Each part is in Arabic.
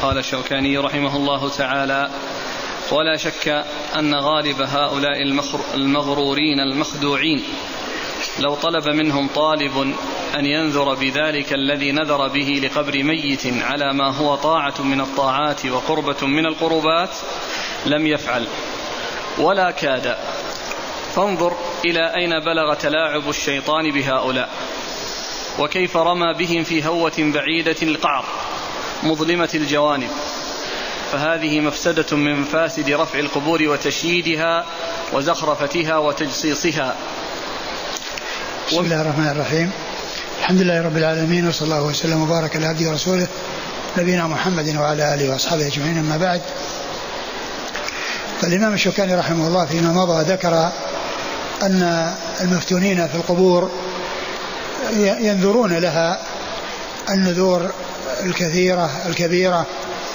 قال الشوكاني رحمه الله تعالى: ولا شك أن غالب هؤلاء المغرورين المخدوعين لو طلب منهم طالب أن ينذر بذلك الذي نذر به لقبر ميت على ما هو طاعة من الطاعات وقربة من القربات لم يفعل ولا كاد. فانظر إلى أين بلغ تلاعب الشيطان بهؤلاء، وكيف رمى بهم في هوة بعيدة القعر مظلمة الجوانب. فهذه مفسدة من مفاسد رفع القبور وتشييدها وزخرفتها وتجصيصها. بسم الله الرحمن الرحيم. الحمد لله رب العالمين، وصلى الله وسلم وبارك على عبده ورسوله نبينا محمد وعلى آله وأصحابه أجمعين، أما بعد. فالإمام الشوكاني رحمه الله فيما مضى ذكر أن المفتونين في القبور ينذرون لها النذور الكثيرة الكبيرة،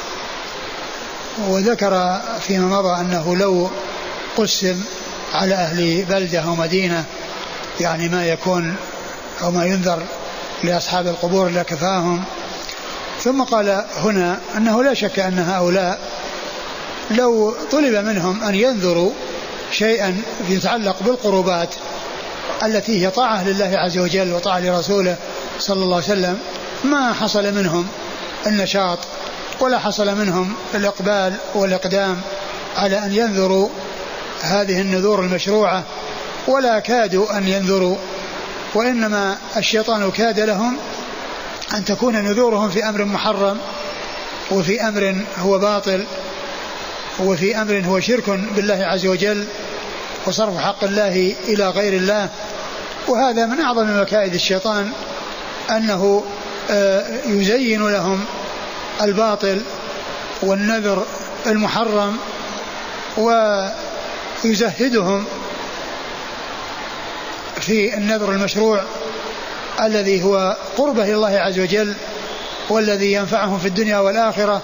وذكر فيما مضى أنه لو قسم على أهل بلدة أو مدينة يعني ما يكون أو ما ينذر لأصحاب القبور لكفاهم. ثم قال هنا أنه لا شك أن هؤلاء لو طلب منهم أن ينذروا شيئا يتعلق بالقربات التي هي طاعة لله عز وجل وطاعة لرسوله صلى الله عليه وسلم ما حصل منهم النشاط ولا حصل منهم الإقبال والإقدام على أن ينذروا هذه النذور المشروعة، ولا كادوا أن ينذروا، وإنما الشيطان كاد لهم أن تكون نذورهم في أمر محرم، وفي أمر هو باطل، وفي أمر هو شرك بالله عز وجل وصرف حق الله إلى غير الله. وهذا من أعظم مكائد الشيطان، أنه يزين لهم الباطل والنذر المحرم ويزهدهم في النذر المشروع الذي هو قربه إلى الله عز وجل والذي ينفعهم في الدنيا والآخرة،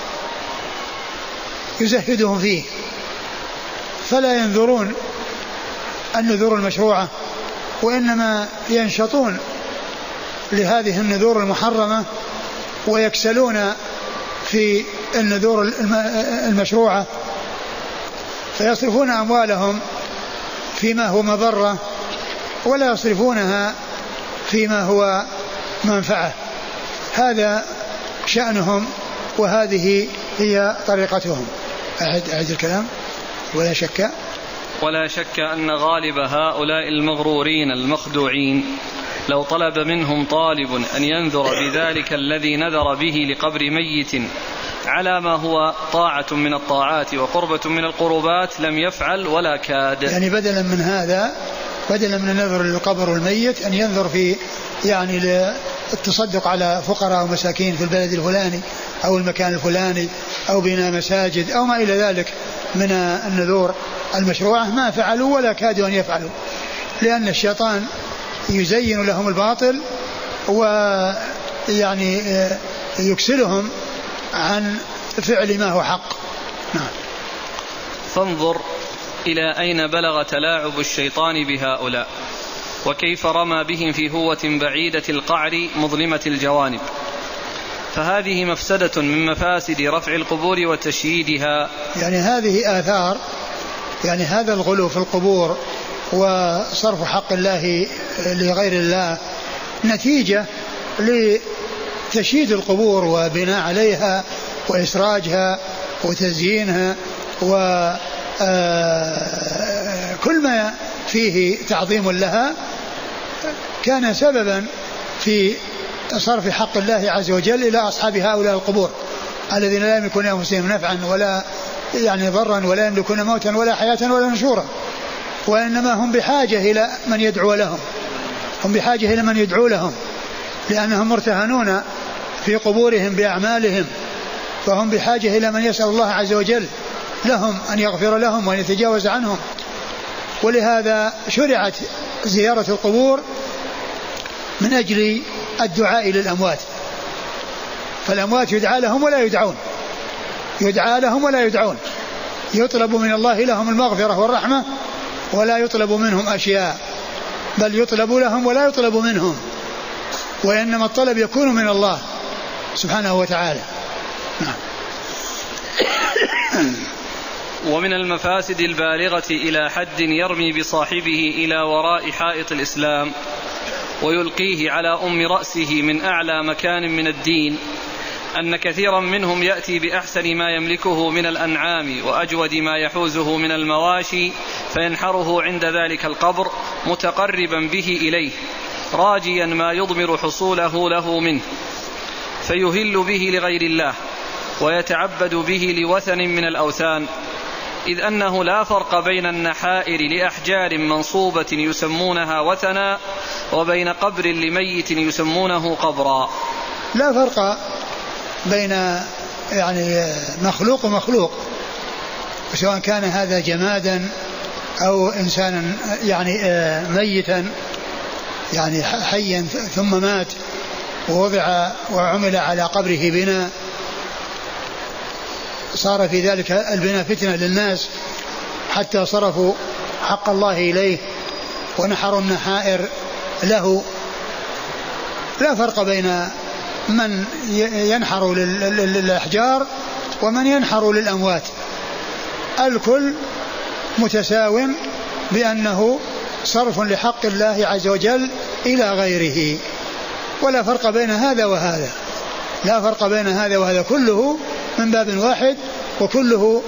يزهدهم فيه، فلا ينذرون النذور المشروعة، وإنما ينشطون لهذه النذور المحرمة ويكسلون في النذور المشروعة، فيصرفون أموالهم فيما هو مضرة ولا يصرفونها فيما هو منفعة. هذا شأنهم وهذه هي طريقتهم. أعد الكلام. ولا شك أن غالب هؤلاء المغرورين المخدوعين لو طلب منهم طالب أن ينذر بذلك الذي نذر به لقبر ميت على ما هو طاعة من الطاعات وقربة من القربات لم يفعل ولا كاد. يعني بدلا من هذا، بدلا من النذر للقبر الميت، أن ينذر في يعني التصدق على فقراء ومساكين في البلد الفلاني أو المكان الفلاني أو بناء مساجد أو ما إلى ذلك من النذور المشروعة، ما فعلوا ولا كادوا أن يفعلوا، لأن الشيطان يزين لهم الباطل ويعني يكسلهم عن فعل ما هو حق. نعم. فانظر إلى أين بلغ تلاعب الشيطان بهؤلاء، وكيف رمى بهم في هوة بعيدة القعر مظلمة الجوانب. فهذه مفسدة من مفاسد رفع القبور وتشييدها. يعني هذه آثار، يعني هذا الغلو في القبور وصرف حق الله لغير الله نتيجة لتشييد القبور وبناء عليها وإسراجها وتزيينها وكل ما فيه تعظيم لها كان سببا في صرف حق الله عز وجل إلى أصحاب هؤلاء القبور الذين لا يملكون أنفسهم نفعا ولا يعني ضرا ولا يملكون موتا ولا حياة ولا نشورا، وإنما هم بحاجة إلى من يدعو لهم، هم بحاجة إلى من يدعو لهم، لأنهم مرتهنون في قبورهم بأعمالهم، فهم بحاجة إلى من يسأل الله عز وجل لهم أن يغفر لهم وأن يتجاوز عنهم. ولهذا شرعت زيارة القبور من أجل الدعاء للأموات، فالأموات يدعى لهم ولا يدعون، يدعى لهم ولا يدعون، يطلب من الله لهم المغفرة والرحمة ولا يطلب منهم أشياء، بل يطلب لهم ولا يطلب منهم، وإنما الطلب يكون من الله سبحانه وتعالى. نعم. ومن المفاسد البالغة إلى حد يرمي بصاحبه إلى وراء حائط الإسلام ويلقيه على رأسه من أعلى مكان من الدين أن كثيرا منهم يأتي بأحسن ما يملكه من الأنعام وأجود ما يحوزه من المواشي فينحره عند ذلك القبر متقربا به إليه راجيا ما يضمر حصوله له منه فيهل به لغير الله ويتعبد به لوثن من الأوثان، إذ أنه لا فرق بين النحائر لأحجار منصوبة يسمونها وثنا وبين قبر لميت يسمونه قبرا. لا فرق بين يعني مخلوق ومخلوق، سواء كان هذا جمادا أو إنسانا يعني ميتا يعني حيا ثم مات ووضع وعمل على قبره بناء، صار في ذلك البناء فتنة للناس حتى صرفوا حق الله إليه ونحروا النحائر له. لا فرق بين من ينحر للأحجار ومن ينحر للأموات، الكل متساو بأنه صرف لحق الله عز وجل إلى غيره، ولا فرق بين هذا وهذا، لا فرق بين هذا وهذا، كله من باب واحد وكله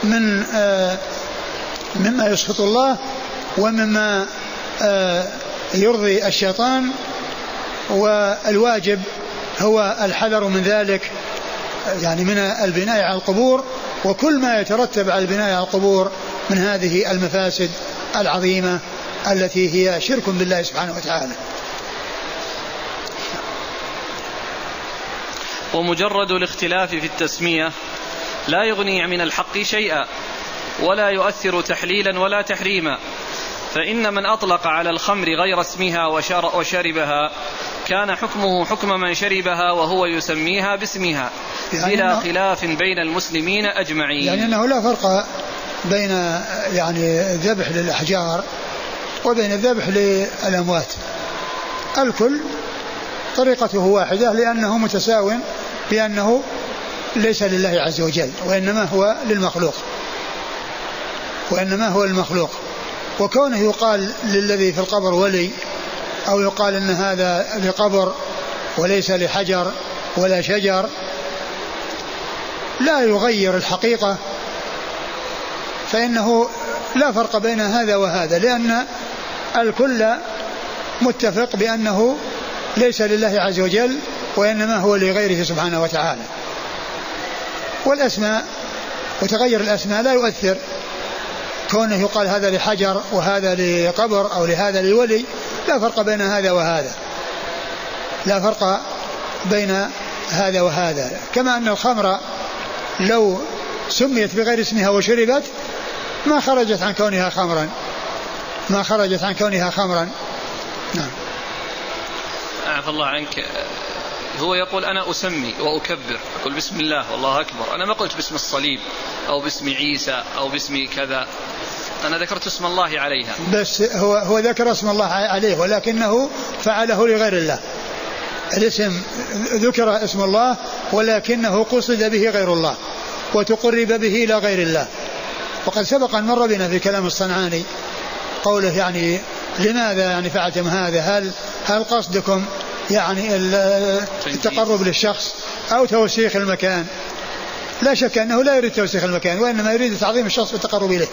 مما يسخط الله ومما يرضي الشيطان، والواجب هو الحذر من ذلك يعني من البناء على القبور وكل ما يترتب على البناء على القبور من هذه المفاسد العظيمة التي هي شرك بالله سبحانه وتعالى. ومجرد الاختلاف في التسمية لا يغني من الحق شيئا ولا يؤثر تحليلا ولا تحريما، فإن من أطلق على الخمر غير اسمها وشربها كان حكمه حكم من شربها وهو يسميها باسمها يعني بلا خلاف بين المسلمين أجمعين. يعني أنه لا فرق بين يعني الذبح للأحجار وبين الذبح للأموات، الكل طريقته واحدة لأنه متساو بأنه ليس لله عز وجل وإنما هو للمخلوق، وإنما هو المخلوق. وكونه يقال للذي في القبر ولي أو يقال أن هذا لقبر وليس لحجر ولا شجر لا يغير الحقيقة، فإنه لا فرق بين هذا وهذا، لأن الكل متفق بأنه ليس لله عز وجل وإنما هو لغيره سبحانه وتعالى. والأسماء وتغير الأسماء لا يؤثر، كونه يقال هذا لحجر وهذا لقبر أو لهذا لولي لا فرق بين هذا وهذا، لا فرق بين هذا وهذا. كما أن الخمر لو سميت بغير اسمها وشربت ما خرجت عن كونها خمرا، ما خرجت عن كونها خمرا. نعم. عفى الله عنك، هو يقول أنا أسمي وأكبر، أقول بسم الله والله أكبر، أنا ما قلت باسم الصليب أو باسم عيسى أو باسم كذا، أنا ذكرت اسم الله عليها. بس هو ذكر اسم الله عليه ولكنه فعله لغير الله، الاسم ذكر اسم الله ولكنه قصد به غير الله وتقرب به إلى غير الله. وقد سبق أن مر بنا في كلام الصنعاني قوله يعني لماذا يعني فعلتم هذا، هل قصدكم يعني التقرب للشخص أو توسيخ المكان؟ لا شك أنه لا يريد توسيخ المكان وإنما يريد تعظيم الشخص والتقرب إليه.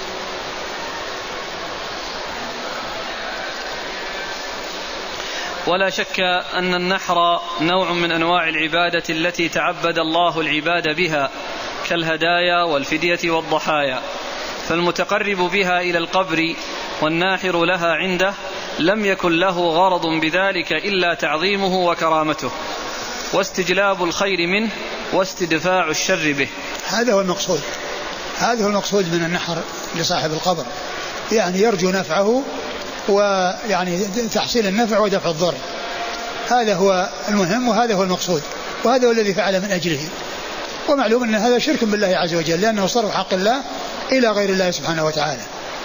ولا شك أن النحر نوع من أنواع العبادة التي تعبد الله العباد بها كالهدايا والفدية والضحايا، فالمتقرب بها إلى القبر والناحر لها عنده لم يكن له غرض بذلك إلا تعظيمه وكرامته واستجلاب الخير منه واستدفاع الشر به. هذا هو المقصود، هذا هو المقصود من النحر لصاحب القبر، يعني يرجو نفعه ويعني تحصيل النفع ودفع الضر، هذا هو المهم وهذا هو المقصود وهذا هو الذي فعل من أجله. ومعلوم أن هذا شرك بالله عز وجل لأنه صرف حق الله إلى غير الله سبحانه وتعالى.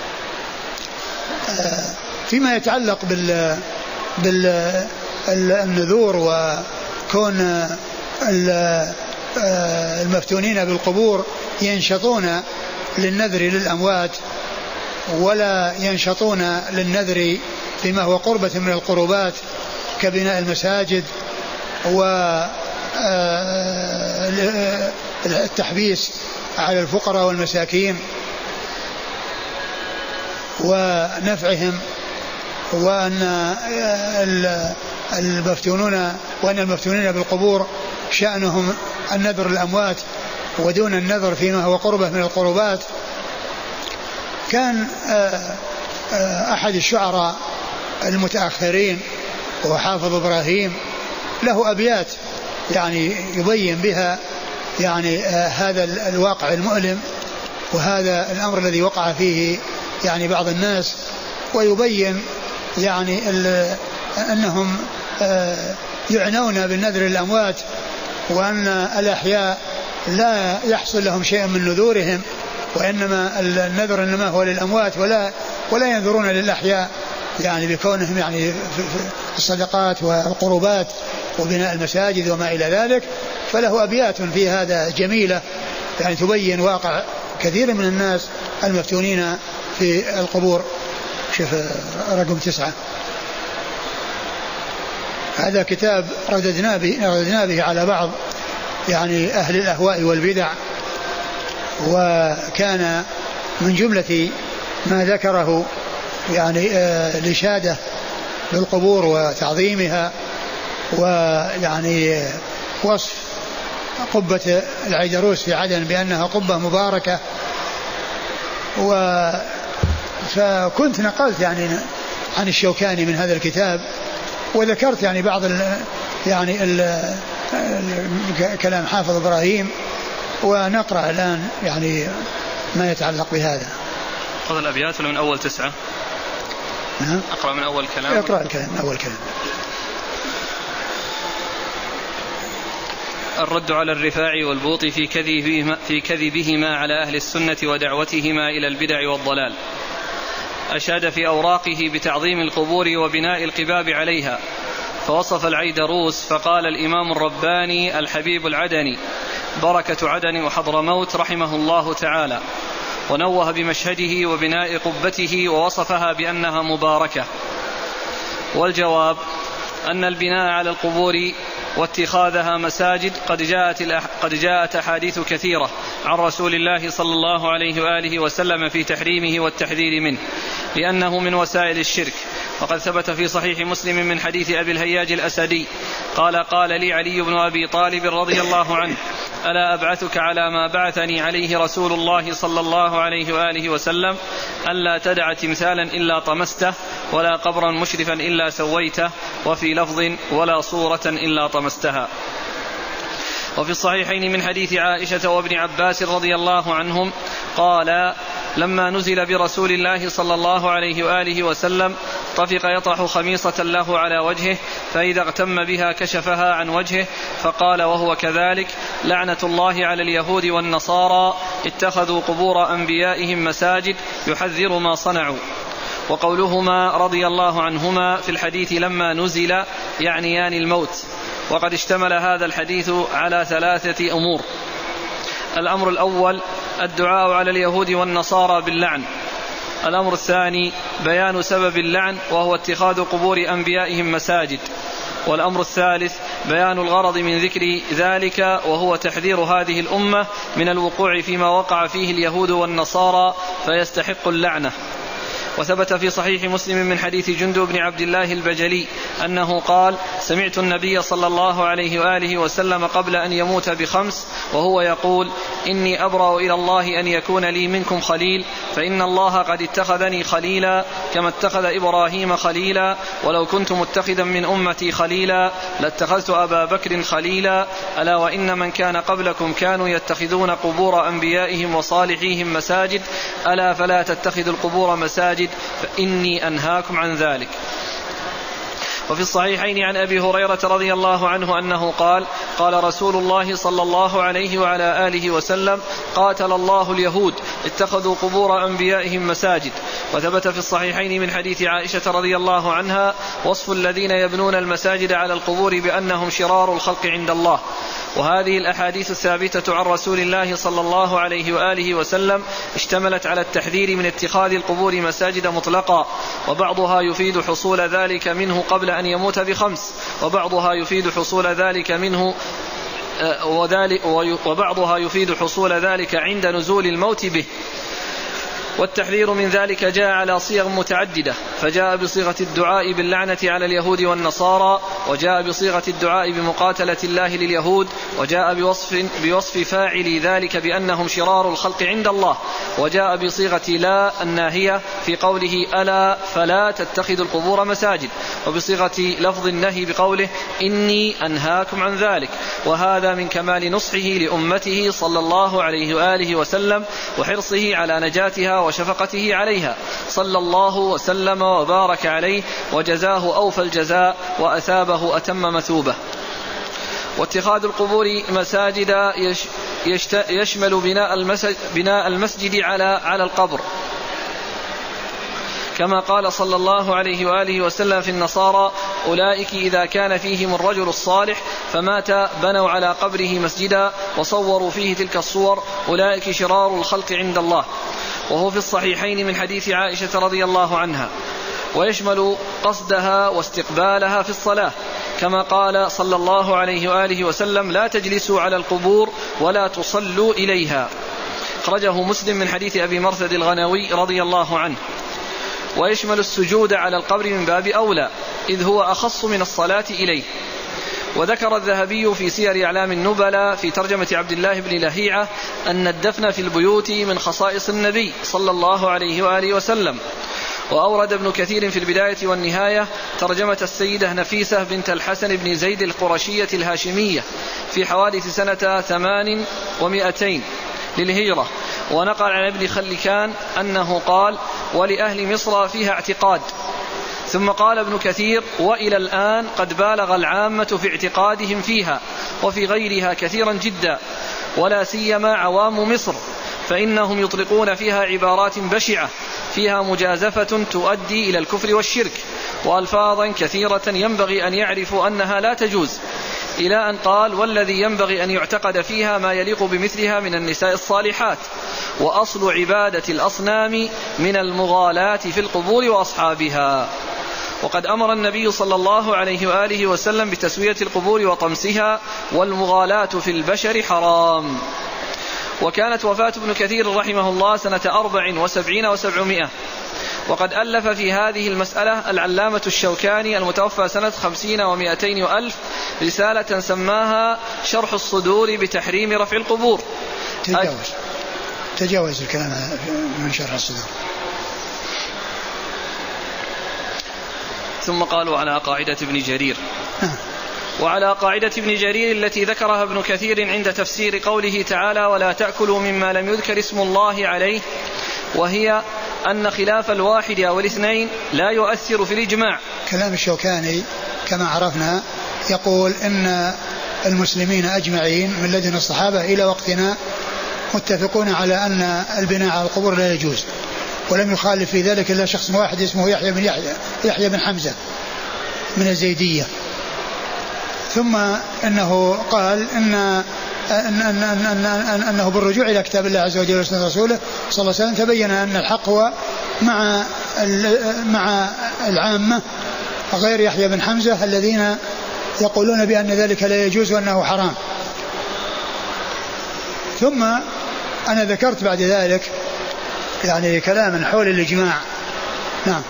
فيما يتعلق بالنذور وكون المفتونين بالقبور ينشطون للنذر للأموات ولا ينشطون للنذر فيما هو قربة من القربات كبناء المساجد والتحبيس على الفقراء والمساكين ونفعهم، وأن المفتونين بالقبور شأنهم النذر للأموات ودون النذر فيما هو قربة من القربات. كان أحد الشعراء المتأخرين وهو حافظ إبراهيم له أبيات يعني يبين بها يعني هذا الواقع المؤلم وهذا الأمر الذي وقع فيه يعني بعض الناس، ويبين يعني أنهم يعنون بالنذر للأموات، وأن الأحياء لا يحصل لهم شيء من نذورهم، وإنما النذر إنما هو للأموات ولا ينذرون للأحياء يعني بكونهم يعني في الصدقات والقربات وبناء المساجد وما إلى ذلك. فله أبيات في هذا جميلة يعني تبين واقع كثير من الناس المفتونين في القبور. شوف رقم 9. هذا كتاب رددنا به على بعض يعني أهل الأهواء والبدع، وكان من جملة ما ذكره يعني الإشادة بالقبور وتعظيمها، ويعني وصف قبة العيدروس في عدن بأنها قبة مباركة. فكنت نقلت يعني عن الشوكاني من هذا الكتاب، وذكرت يعني بعض كلام حافظ إبراهيم، ونقرأ الآن يعني ما يتعلق بهذا. خذ الأبيات من أول 9. نعم. أقرأ من أول كلام. اقرأ الكلام من أول كلام. الرد على الرفاعي والبوطي في كذبهما على أهل السنة ودعوتهما إلى البدع والضلال. أشاد في أوراقه بتعظيم القبور وبناء القباب عليها، فوصف العيدروس فقال الإمام الرباني الحبيب العدني بركة عدن وحضرموت رحمه الله تعالى، ونوه بمشهده وبناء قبته ووصفها بأنها مباركة. والجواب أن البناء على القبور واتخاذها مساجد قد جاءت أحاديث كثيرة عن رسول الله صلى الله عليه وآله وسلم في تحريمه والتحذير منه، لأنه من وسائل الشرك. وقد ثبت في صحيح مسلم من حديث أبي الهياج الأسدي قال لي علي بن أبي طالب رضي الله عنه: ألا أبعثك على ما بعثني عليه رسول الله صلى الله عليه وآله وسلم، ألا تدع تمثالا إلا طمسته، ولا قبرا مشرفا إلا سويته، وفي لفظ ولا صورة إلا طمستها. وفي الصحيحين من حديث عائشة وابن عباس رضي الله عنهم قال: لما نزل برسول الله صلى الله عليه وآله وسلم طفق يطرح خميصة له على وجهه، فإذا اغتم بها كشفها عن وجهه، فقال وهو كذلك: لعنة الله على اليهود والنصارى اتخذوا قبور أنبيائهم مساجد، يحذر ما صنعوا. وقولهما رضي الله عنهما في الحديث لما نزل يعنيان الموت. وقد اشتمل هذا الحديث على 3 أمور: الأمر الأول الدعاء على اليهود والنصارى باللعن. الأمر الثاني بيان سبب اللعن وهو اتخاذ قبور أنبيائهم مساجد. والأمر الثالث بيان الغرض من ذكر ذلك وهو تحذير هذه الأمة من الوقوع فيما وقع فيه اليهود والنصارى فيستحق اللعنة. وثبت في صحيح مسلم من حديث جندب بن عبد الله البجلي أنه قال: سمعت النبي صلى الله عليه وآله وسلم قبل أن يموت ب5 وهو يقول: إني أبرأ إلى الله أن يكون لي منكم خليل، فإن الله قد اتخذني خليلا كما اتخذ إبراهيم خليلا، ولو كنت متخذا من أمتي خليلا لاتخذت أبا بكر خليلا، ألا وإن من كان قبلكم كانوا يتخذون قبور أنبيائهم وصالحيهم مساجد، ألا فلا تتخذوا القبور مساجد فإني أنهاكم عن ذلك. وفي الصحيحين عن أبي هريرة رضي الله عنه أنه قال: قال رسول الله صلى الله عليه وعلى آله وسلم: قاتل الله اليهود اتخذوا قبور أنبيائهم مساجد. وثبت في الصحيحين من حديث عائشة رضي الله عنها وصف الذين يبنون المساجد على القبور بأنهم شرار الخلق عند الله. وهذه الأحاديث الثابتة عن رسول الله صلى الله عليه وآله وسلم اشتملت على التحذير من اتخاذ القبور مساجد مطلقا، وبعضها يفيد حصول ذلك منه قبل أن يموت بخمس، وبعضها يفيد حصول ذلك منه وبعضها يفيد حصول ذلك عند نزول الموت به. والتحذير من ذلك جاء على صيغ متعددة، فجاء بصيغة الدعاء باللعنة على اليهود والنصارى، وجاء بصيغة الدعاء بمقاتلة الله لليهود، وجاء بوصف فاعل ذلك بأنهم شرار الخلق عند الله، وجاء بصيغة لا الناهية في قوله ألا فلا تتخذوا القبور مساجد، وبصيغة لفظ النهي بقوله إني أنهاكم عن ذلك. وهذا من كمال نصحه لأمته صلى الله عليه وآله وسلم وحرصه على نجاتها وشفقته عليها، صلى الله وسلم وبارك عليه، وجزاه أوفى الجزاء وأثابه أتم مثوبة. واتخاذ القبور مساجد يشمل بناء المسجد على القبر، كما قال صلى الله عليه وآله وسلم في النصارى أولئك إذا كان فيهم الرجل الصالح فمات بنوا على قبره مسجدا وصوروا فيه تلك الصور أولئك شرار الخلق عند الله. وهو في الصحيحين من حديث عائشة رضي الله عنها. ويشمل قصدها واستقبالها في الصلاة، كما قال صلى الله عليه وآله وسلم لا تجلسوا على القبور ولا تصلوا إليها، أخرجه مسلم من حديث أبي مرثد الغنوي رضي الله عنه. ويشمل السجود على القبر من باب أولى، إذ هو أخص من الصلاة إليه. وذكر الذهبي في سير أعلام النبلاء في ترجمة عبد الله بن لهيعة أن الدفن في البيوت من خصائص النبي صلى الله عليه وآله وسلم. وأورد ابن كثير في البداية والنهاية ترجمة السيدة نفيسة بنت الحسن بن زيد القرشية الهاشمية في حوادث سنة 800 للهجرة، ونقل عن ابن خلكان أنه قال ولأهل مصر فيها اعتقاد. ثم قال ابن كثير وإلى الآن قد بالغ العامة في اعتقادهم فيها وفي غيرها كثيرا جدا، ولا سيما عوام مصر، فإنهم يطلقون فيها عبارات بشعة فيها مجازفة تؤدي إلى الكفر والشرك، وألفاظا كثيرة ينبغي أن يعرفوا أنها لا تجوز، إلى أن قال والذي ينبغي أن يعتقد فيها ما يليق بمثلها من النساء الصالحات، وأصل عبادة الأصنام من المغالاة في القبور وأصحابها. وقد أمر النبي صلى الله عليه وآله وسلم بتسوية القبور وطمسها، والمغالاة في البشر حرام. وكانت وفاة ابن كثير رحمه الله سنة 74 و700. وقد ألف في هذه المسألة العلامة الشوكاني المتوفى سنة 50 و200 وألف رسالة سماها شرح الصدور بتحريم رفع القبور. تجاوز الكلام من شرح الصدور. ثم قالوا على قاعدة ابن جرير. وعلى قاعدة ابن جرير التي ذكرها ابن كثير عند تفسير قوله تعالى ولا تأكلوا مما لم يذكر اسم الله عليه، وهي أن خلاف الواحد أو الاثنين لا يؤثر في الإجماع. كلام الشوكاني كما عرفنا يقول إن المسلمين أجمعين من لدن الصحابة إلى وقتنا متفقون على أن البناء على القبور لا يجوز، ولم يخالف في ذلك إلا شخص واحد اسمه يحيى بن حمزة من الزيدية. ثم إنه قال أنه بالرجوع إلى كتاب الله عز وجل وسنة رسوله صلى الله عليه وسلم تبين أن الحق هو مع العامة غير يحيى بن حمزة الذين يقولون بأن ذلك لا يجوز وأنه حرام. ثم أنا ذكرت بعد ذلك يعني كلاما حول الإجماع. نعم.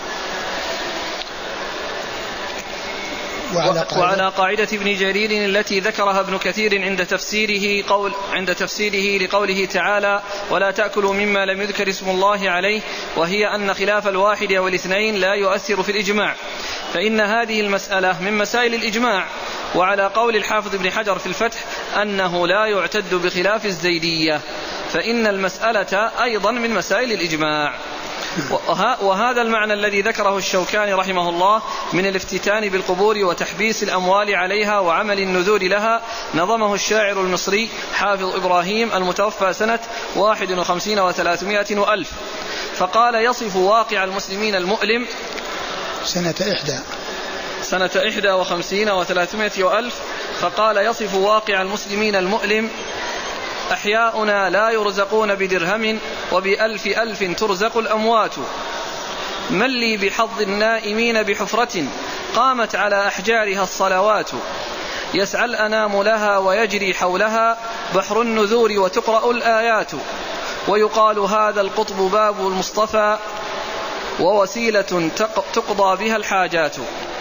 وعلى قاعدة ابن جرير التي ذكرها ابن كثير عند تفسيره لقوله تعالى ولا تأكلوا مما لم يذكر اسم الله عليه، وهي أن خلاف الواحد أو الاثنين لا يؤثر في الإجماع، فإن هذه المسألة من مسائل الإجماع. وعلى قول الحافظ ابن حجر في الفتح أنه لا يعتد بخلاف الزيدية، فإن المسألة أيضا من مسائل الإجماع. وهذا المعنى الذي ذكره الشوكاني رحمه الله من الافتتان بالقبور وتحبيس الأموال عليها وعمل النذور لها نظمه الشاعر المصري حافظ إبراهيم المتوفى سنة 51 و300 وألف، فقال يصف واقع المسلمين المؤلم سنة 51 و300 وألف، فقال يصف واقع المسلمين المؤلم: أحياؤنا لا يرزقون بدرهم وبألف ألف ترزق الأموات. من لي بحظ النائمين بحفرة قامت على أحجارها الصلوات. يسعى الأنام لها ويجري حولها بحر النذور وتقرأ الآيات. ويقال هذا القطب باب المصطفى ووسيلة تقضى بها الحاجات.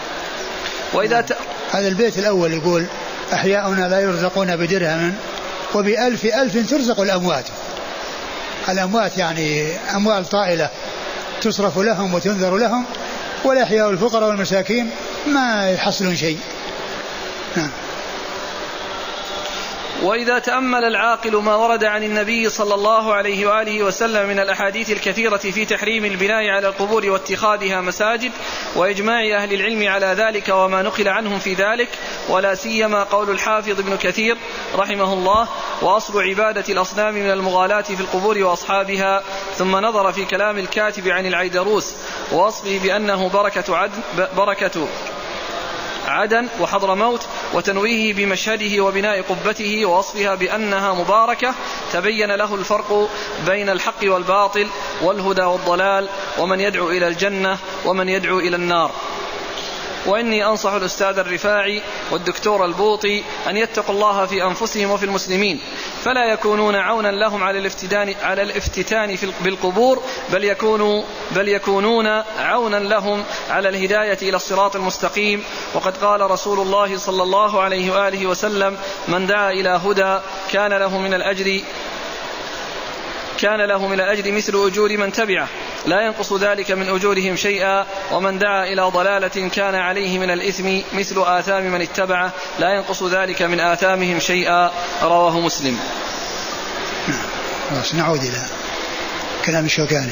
هذا البيت الأول يقول: أحياؤنا لا يرزقون بدرهم وبألف ألف ترزق الأموات. الأموات يعني أموال طائلة تصرف لهم وتنذر لهم، والأحياء الفقراء والمساكين ما يحصلون شيء. وإذا تأمل العاقل ما ورد عن النبي صلى الله عليه وآله وسلم من الأحاديث الكثيرة في تحريم البناء على القبور واتخاذها مساجد وإجماع أهل العلم على ذلك وما نقل عنهم في ذلك، ولا سيما قول الحافظ ابن كثير رحمه الله: وأصل عبادة الأصنام من المغالاة في القبور وأصحابها. ثم نظر في كلام الكاتب عن العيدروس ووصفه بأنه بركة عدن وحضرموت، وتنويهه بمشهده وبناء قبته ووصفها بأنها مباركة، تبين له الفرق بين الحق والباطل والهدى والضلال، ومن يدعو إلى الجنة ومن يدعو إلى النار. وإني أنصح الأستاذ الرفاعي والدكتور البوطي أن يتقوا الله في أنفسهم وفي المسلمين، فلا يكونون عونا لهم على الافتتان بالقبور، بل يكونون عونا لهم على الهداية إلى الصراط المستقيم. وقد قال رسول الله صلى الله عليه وآله وسلم: من دعا إلى هدى كان له من الأجر مثل أجور من تبعه لا ينقص ذلك من أجورهم شيئا، ومن دعا إلى ضلالة كان عليه من الإثم مثل آثام من اتبعه لا ينقص ذلك من آثامهم شيئا. رواه مسلم. نعود إلى كلام الشوكاني.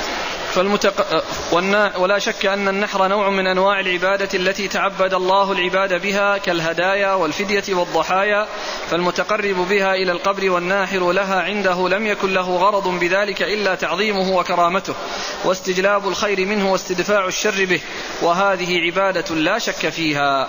ولا شك أن النحر نوع من أنواع العبادة التي تعبد الله العباد بها كالهدايا والفدية والضحايا، فالمتقرب بها إلى القبر والناحر لها عنده لم يكن له غرض بذلك إلا تعظيمه وكرامته واستجلاب الخير منه واستدفاع الشر به، وهذه عبادة لا شك فيها.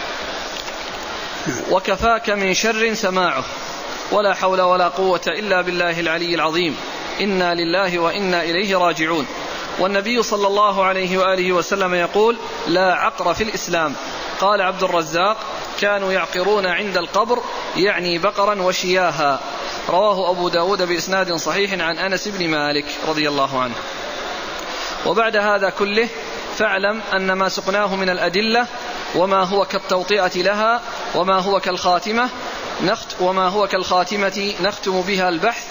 وكفاك من شر سماعه، ولا حول ولا قوة إلا بالله العلي العظيم. إنا لله وإنا إليه راجعون. والنبي صلى الله عليه وآله وسلم يقول: لا عقر في الإسلام. قال عبد الرزاق: كانوا يعقرون عند القبر، يعني بقرا وشياها. رواه أبو داود بإسناد صحيح عن أنس بن مالك رضي الله عنه. وبعد هذا كله فاعلم أن ما سقناه من الأدلة وما هو كالتوطئة لها وما هو كالخاتمة نختم بها البحث،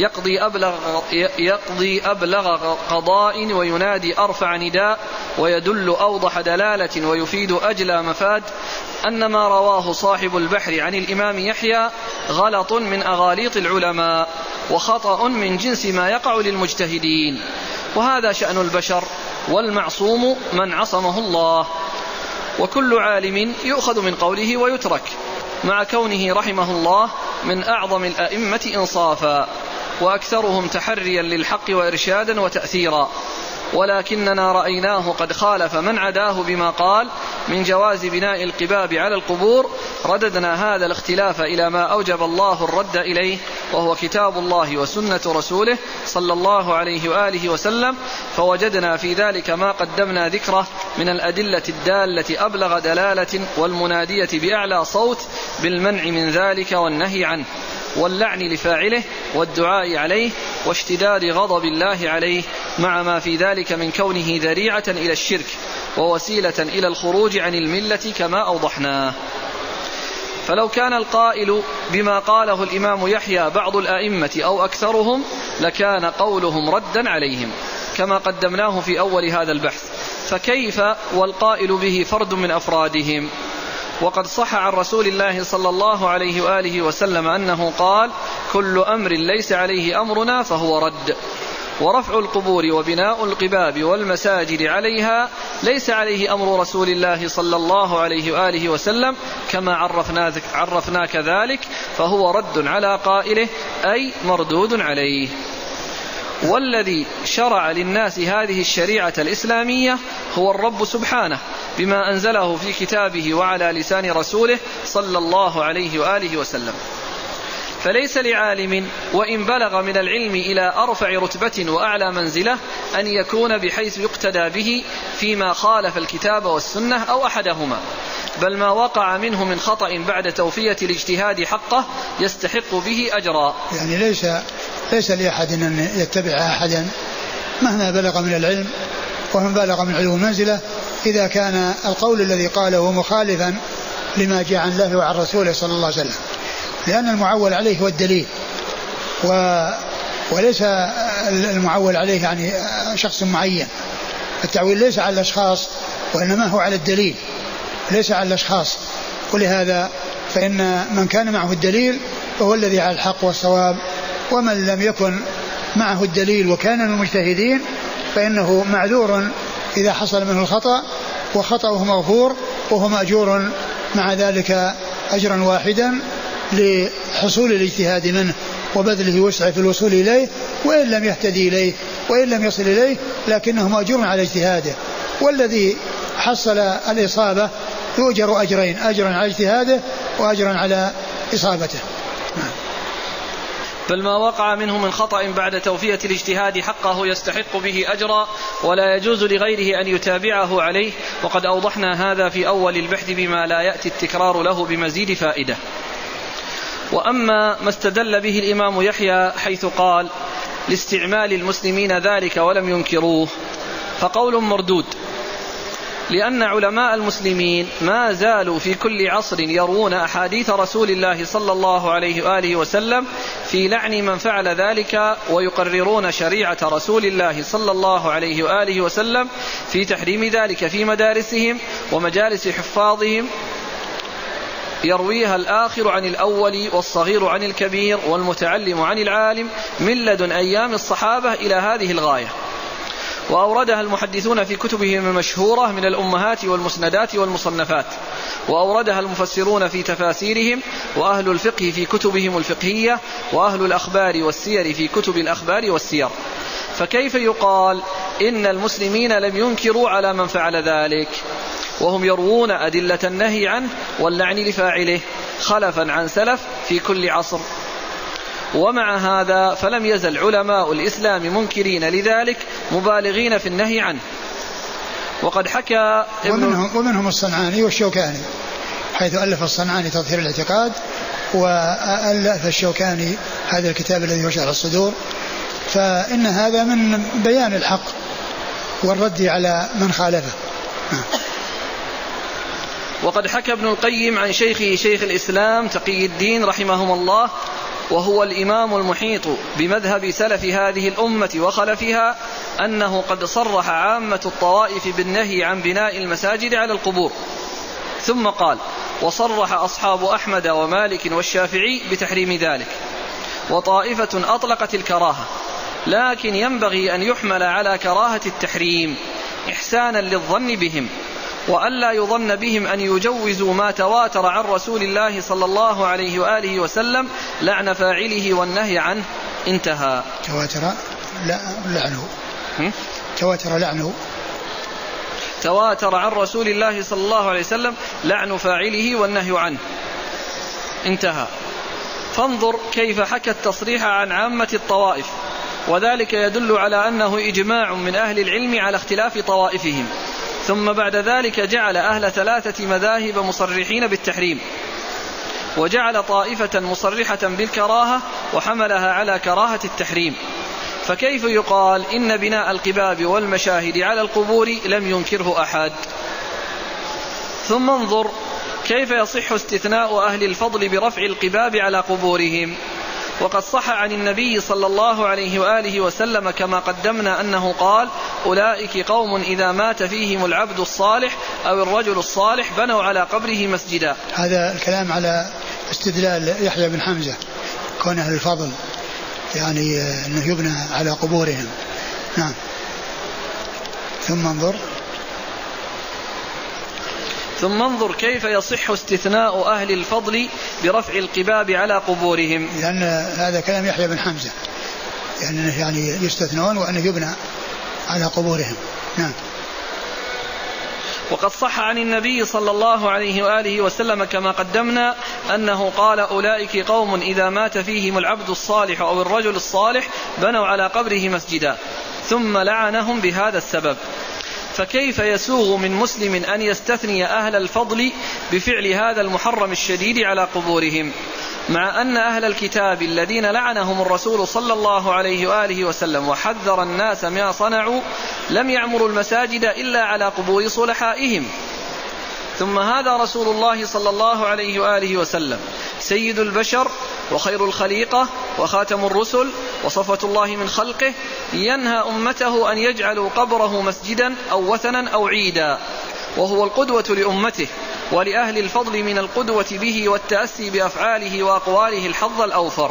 يقضي أبلغ قضاء وينادي أرفع نداء ويدل أوضح دلالة ويفيد أجلى مفاد، أن ما رواه صاحب البحر عن الإمام يحيى غلط من أغاليط العلماء وخطأ من جنس ما يقع للمجتهدين، وهذا شأن البشر، والمعصوم من عصمه الله، وكل عالم يؤخذ من قوله ويترك، مع كونه رحمه الله من أعظم الأئمة إنصافا وأكثرهم تحريا للحق وإرشادا وتأثيرا، ولكننا رأيناه قد خالف من عداه بما قال من جواز بناء القباب على القبور. رددنا هذا الاختلاف إلى ما أوجب الله الرد إليه، وهو كتاب الله وسنة رسوله صلى الله عليه وآله وسلم، فوجدنا في ذلك ما قدمنا ذكره من الأدلة الدالة أبلغ دلالة والمنادية بأعلى صوت بالمنع من ذلك والنهي عنه واللعن لفاعله والدعاء عليه واشتداد غضب الله عليه، مع ما في ذلك من كونه ذريعة إلى الشرك ووسيلة إلى الخروج عن الملة كما أوضحناه. فلو كان القائل بما قاله الإمام يحيى بعض الأئمة أو أكثرهم لكان قولهم ردا عليهم كما قدمناه في أول هذا البحث، فكيف والقائل به فرد من أفرادهم؟ وقد صح عن رسول الله صلى الله عليه وآله وسلم أنه قال: كل أمر ليس عليه أمرنا فهو رد. ورفع القبور وبناء القباب والمساجد عليها ليس عليه أمر رسول الله صلى الله عليه وآله وسلم كما عرفنا كذلك، فهو رد على قائله أي مردود عليه. والذي شرع للناس هذه الشريعة الإسلامية هو الرب سبحانه، بما أنزله في كتابه وعلى لسان رسوله صلى الله عليه وآله وسلم. فليس لعالم وإن بلغ من العلم إلى أرفع رتبة وأعلى منزلة أن يكون بحيث يقتدى به فيما خالف الكتاب والسنة أو أحدهما، بل ما وقع منه من خطأ بعد توفية الاجتهاد حقه يستحق به أجرا. يعني ليس لأحد أن يتبع أحدا مهما بلغ من العلم ومن بلغ من علو منزلة إذا كان القول الذي قاله مخالفا لما جاء عن الله وعن رسوله صلى الله عليه وسلم، لأن المعول عليه هو الدليل وليس المعول عليه يعني شخص معين. التعويل ليس على الأشخاص وإنما هو على الدليل ليس على الأشخاص، ولهذا فإن من كان معه الدليل فهو الذي على الحق والصواب، ومن لم يكن معه الدليل وكان من المجتهدين فإنه معذور إذا حصل منه الخطأ، وخطأه مغفور وهو مأجور مع ذلك أجرا واحدا لحصول الاجتهاد منه وبذله وسعه في الوصول إليه، وإن لم يهتدي إليه وإن لم يصل إليه لكنه مأجور على اجتهاده. والذي حصل الإصابة يؤجر أجرين، أجرا على اجتهاده وأجرا على إصابته. بل ما وقع منه من خطأ بعد توفية الاجتهاد حقه يستحق به أجرا، ولا يجوز لغيره أن يتابعه عليه، وقد أوضحنا هذا في أول البحث بما لا يأتي التكرار له بمزيد فائدة. وأما ما استدل به الإمام يحيى حيث قال لاستعمال المسلمين ذلك ولم ينكروه فقول مردود، لأن علماء المسلمين ما زالوا في كل عصر يروون أحاديث رسول الله صلى الله عليه وآله وسلم في لعن من فعل ذلك، ويقررون شريعة رسول الله صلى الله عليه وآله وسلم في تحريم ذلك في مدارسهم ومجالس حفاظهم، يرويها الآخر عن الأول والصغير عن الكبير والمتعلم عن العالم من لدن أيام الصحابة إلى هذه الغاية. وأوردها المحدثون في كتبهم المشهورة من الأمهات والمسندات والمصنفات، وأوردها المفسرون في تفاسيرهم، وأهل الفقه في كتبهم الفقهية، وأهل الأخبار والسير في كتب الأخبار والسير. فكيف يقال إن المسلمين لم ينكروا على من فعل ذلك وهم يروون أدلة النهي عنه واللعن لفاعله خلفا عن سلف في كل عصر؟ ومع هذا فلم يزل علماء الإسلام منكرين لذلك مبالغين في النهي عنه. وقد حكى ومنهم الصنعاني والشوكاني، حيث ألف الصنعاني تطهير الاعتقاد، وألف الشوكاني هذا الكتاب الذي هو شرح الصدور. فإن هذا من بيان الحق والرد على من خالفه. وقد حكى ابن القيم عن شيخه شيخ الإسلام تقي الدين رحمهم الله، وهو الإمام المحيط بمذهب سلف هذه الأمة وخلفها، أنه قد صرح عامة الطوائف بالنهي عن بناء المساجد على القبور. ثم قال: وصرح أصحاب أحمد ومالك والشافعي بتحريم ذلك، وطائفة أطلقت الكراهة، لكن ينبغي أن يحمل على كراهة التحريم إحسانا للظن بهم، وألا يظن بهم أن يجوزوا ما تواتر عن رسول الله صلى الله عليه وآله وسلم لعن فاعله والنهي عنه. انتهى. تواتر عن رسول الله صلى الله عليه وسلم لعن فاعله والنهي عنه. انتهى. فانظر كيف حكى التصريح عن عامة الطوائف، وذلك يدل على أنه إجماع من أهل العلم على اختلاف طوائفهم. ثم بعد ذلك جعل أهل 3 مذاهب مصرحين بالتحريم، وجعل طائفة مصرحة بالكراهة وحملها على كراهة التحريم. فكيف يقال إن بناء القباب والمشاهد على القبور لم ينكره أحد؟ ثم انظر كيف يصح استثناء أهل الفضل برفع القباب على قبورهم، وقد صح عن النبي صلى الله عليه وآله وسلم كما قدمنا أنه قال: أولئك قوم إذا مات فيهم العبد الصالح أو الرجل الصالح بنوا على قبره مسجدا. هذا الكلام على استدلال يحيى بن حمزة كون أهل الفضل يعني أنه يبنى على قبورهم. نعم. ثم انظر كيف يصح استثناء أهل الفضل برفع القباب على قبورهم، لأن هذا كلام يحيى بن حمزة يعني يستثنون وأنه يبنى على قبورهم. نعم. وقد صح عن النبي صلى الله عليه وآله وسلم كما قدمنا أنه قال: أولئك قوم إذا مات فيهم العبد الصالح أو الرجل الصالح بنوا على قبره مسجدا، ثم لعنهم بهذا السبب. فكيف يسوغ من مسلم أن يستثني أهل الفضل بفعل هذا المحرم الشديد على قبورهم، مع أن أهل الكتاب الذين لعنهم الرسول صلى الله عليه وآله وسلم وحذر الناس ما صنعوا لم يعمروا المساجد إلا على قبور صلحائهم؟ ثم هذا رسول الله صلى الله عليه وآله وسلم سيد البشر وخير الخليقة وخاتم الرسل وصفوة الله من خلقه، ينهى أمته أن يجعلوا قبره مسجدا أو وثنا أو عيدا، وهو القدوة لأمته، ولأهل الفضل من القدوة به والتأسي بأفعاله وأقواله الحظ الأوفر،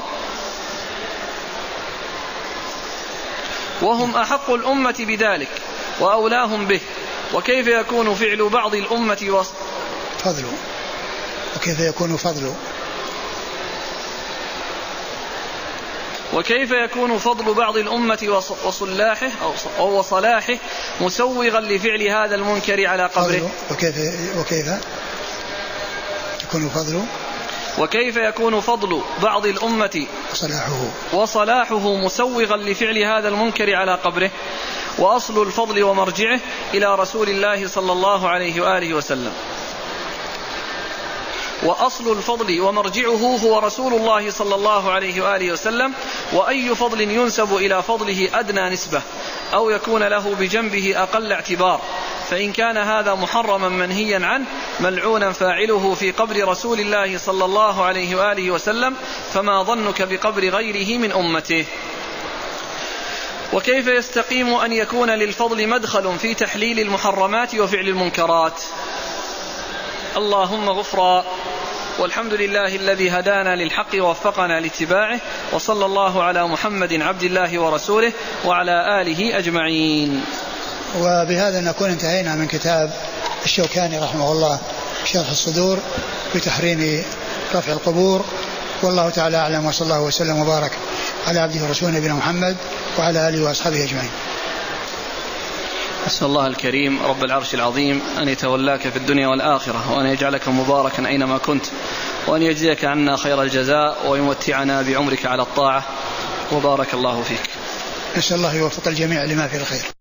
وهم أحق الأمة بذلك وأولاهم به. وكيف يكون فعل بعض الأمة وكيف يكون فضل بعض الأمة وصلاحه أو وصلاحه مسوغا لفعل هذا المنكر على قبره؟ وكيف يكون فضل بعض الأمة وصلاحه مسوغا لفعل هذا المنكر على قبره؟ وأصل الفضل ومرجعه إلى رسول الله صلى الله عليه وآله وسلم، وأصل الفضل ومرجعه هو رسول الله صلى الله عليه وآله وسلم، وأي فضل ينسب إلى فضله أدنى نسبة أو يكون له بجنبه أقل اعتبار، فإن كان هذا محرما منهيا عنه ملعونا فاعله في قبر رسول الله صلى الله عليه وآله وسلم، فما ظنك بقبر غيره من أمته؟ وكيف يستقيم أن يكون للفضل مدخل في تحليل المحرمات وفعل المنكرات؟ اللهم غفرا، والحمد لله الذي هدانا للحق ووفقنا لاتباعه، وصلى الله على محمد عبد الله ورسوله وعلى آله أجمعين. وبهذا نكون انتهينا من كتاب الشوكاني رحمه الله شرح الصدور بتحريم رفع القبور، والله تعالى أعلم، وصلى الله وسلم وبارك على عبده ورسوله نبينا محمد وعلى آله وأصحابه أجمعين. أسأل الله الكريم رب العرش العظيم أن يتولاك في الدنيا والآخرة، وأن يجعلك مباركا أينما كنت، وأن يجزيك عنا خير الجزاء، ويمتعنا بعمرك على الطاعة، وبارك الله فيك. نسأل الله يوفق الجميع لما فيه الخير.